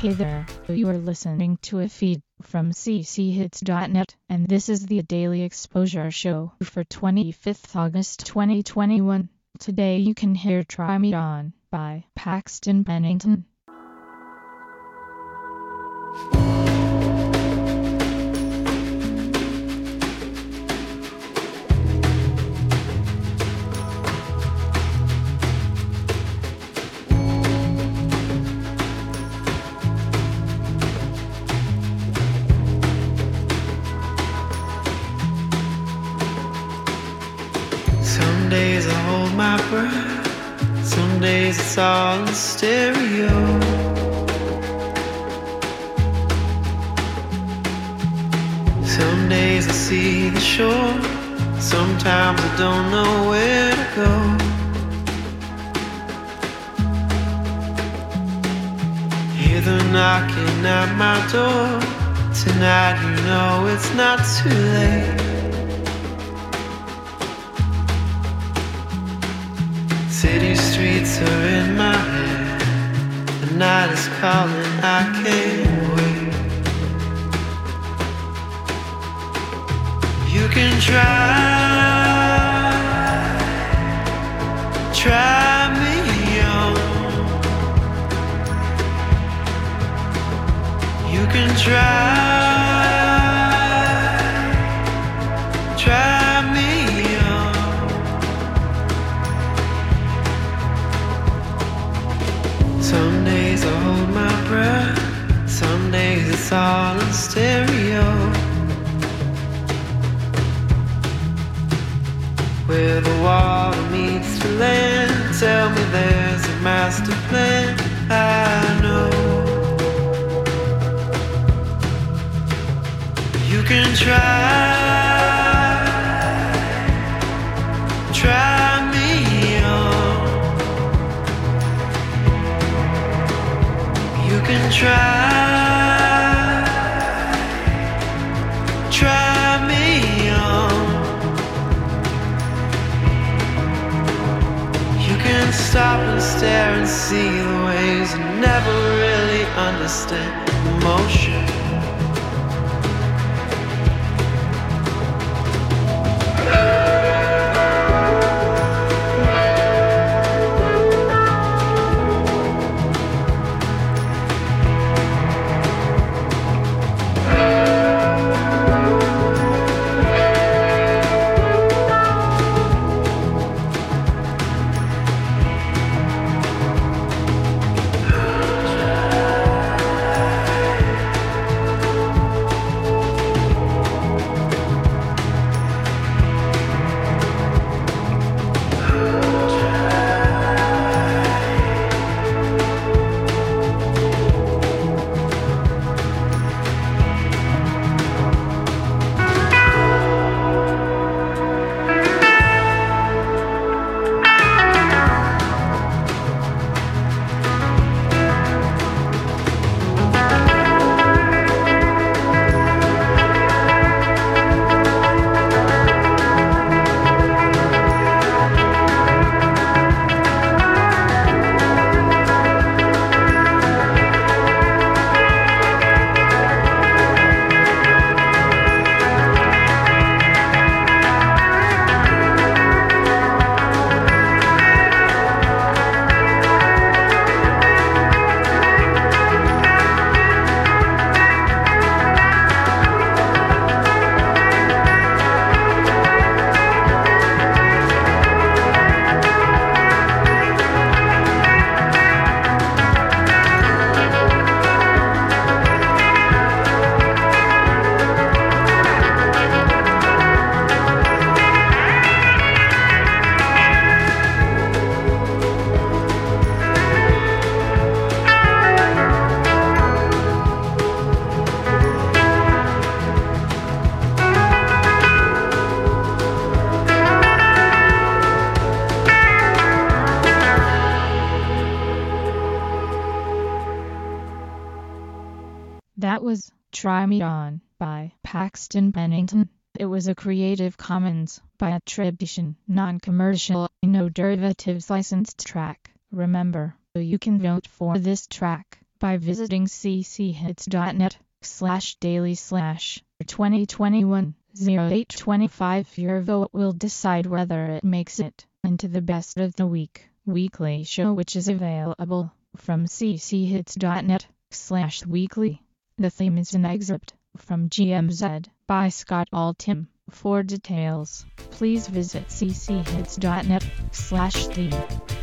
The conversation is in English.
Hey there, you are listening to a feed from cchits.net, and this is the Daily Exposure Show for 25th August 2021. Today you can hear Try Me On by Paxton Bennington. Some days I hold my breath, some days it's all in stereo. Some days I see the shore, sometimes I don't know where to go. Hear them knocking at my door, tonight you know it's not too late. City streets are in my head, the night is calling, I can't wait. You can try me on. You can try me on. Some days I hold my breath, some days it's all in stereo. Where the water meets the land, tell me there's a master plan, I know. You can try me on. You can try me on. You can stop and stare and see the ways and never really understand emotion. That was Try Me On by Paxton Bennington. It was a Creative Commons by attribution, non-commercial, no derivatives licensed track. Remember, you can vote for this track by visiting cchits.net/daily/2021-0825. Your vote will decide whether it makes it into the best of the week weekly show, which is available from cchits.net/weekly. The theme is an excerpt from GMZ by Scott Altham. For details, please visit cchits.net/theme.